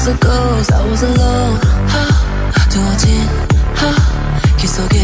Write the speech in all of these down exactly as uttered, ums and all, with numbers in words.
was a ghost, I was alone. 두어진 길 속에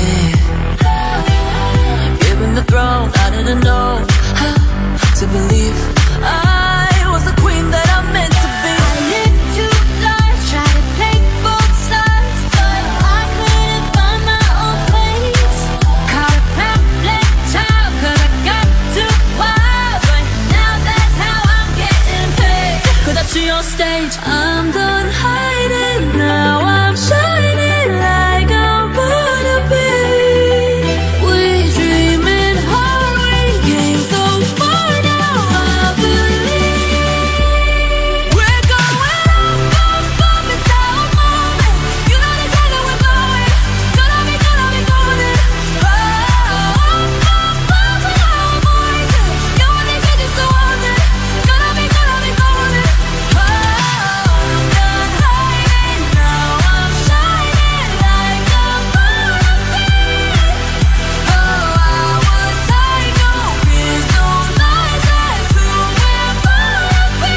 given the throne, I didn't know to believe I was the queen that I meant to be. I lived two lives, tried to play both sides, but I couldn't find my own place. Caught a problem child, cause I got too wild, but now that's how I'm getting paid. Cause that's your stage. I'm done hiding, now I'm shining like I'm born to be. We dreaming hard, we came so far, now I believe we're going up, up, up, it's our moment. You know the time that we're going, gonna be, gonna be golden. Oh, up, up, up, with our voices. You want these edges so haunted, gonna be, gonna be golden. Oh, I'm done hiding, now I'm shining like I'm born to be. Oh, I would take no fears, no lies, that's who we're born to be.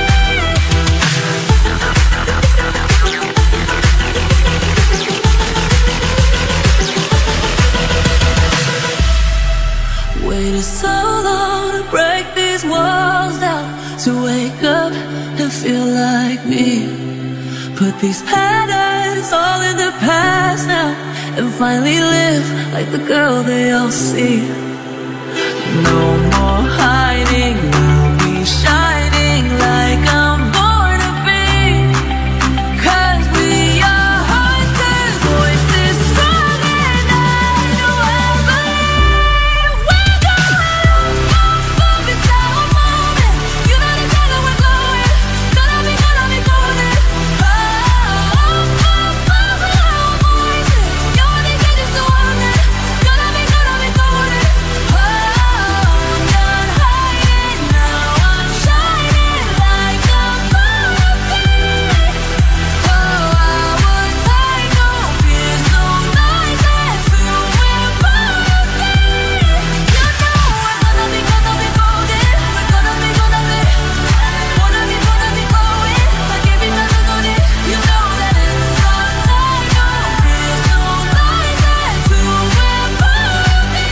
Waited so long to break these walls down, to wake up and feel like me. Put these patterns all in the past now, and finally live like the girl they all see. No more hiding, I'll be shining like I'm born to be. Cause we are hunters, voices strong, and I know I believe we're going up, up, up, it's our moment. You know the time that we're glowing, gonna be, gonna be golden. Oh, up, up, up, with our voices. You want these edges so haunted, gonna be, gonna be golden. Oh, I'm done hiding, now I'm shining like I'm born to be. Oh, I would take no fears, no lies, that's who we're born to be. You know we're gonna be, gonna be golden. We're gonna be, gonna be, wanna be, gonna be glowing like every time we go there. You know that it's our time, no fears, no lies, that's who we're born to be.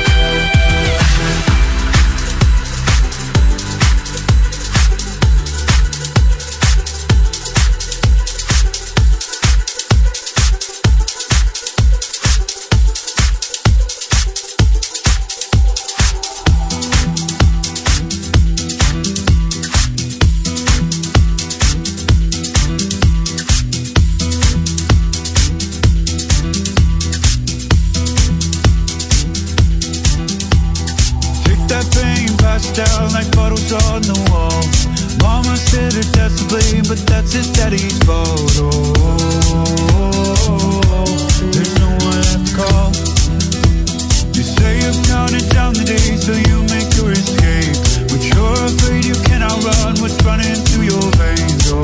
Pick that paint, pass it down like photos on the wall. Mama said her dad's to blame, but that's his daddy's photo. There's no one left to call. You say you've counted down the days till you make your escape, but you're afraid you cannot run what's running through your veins. Oh,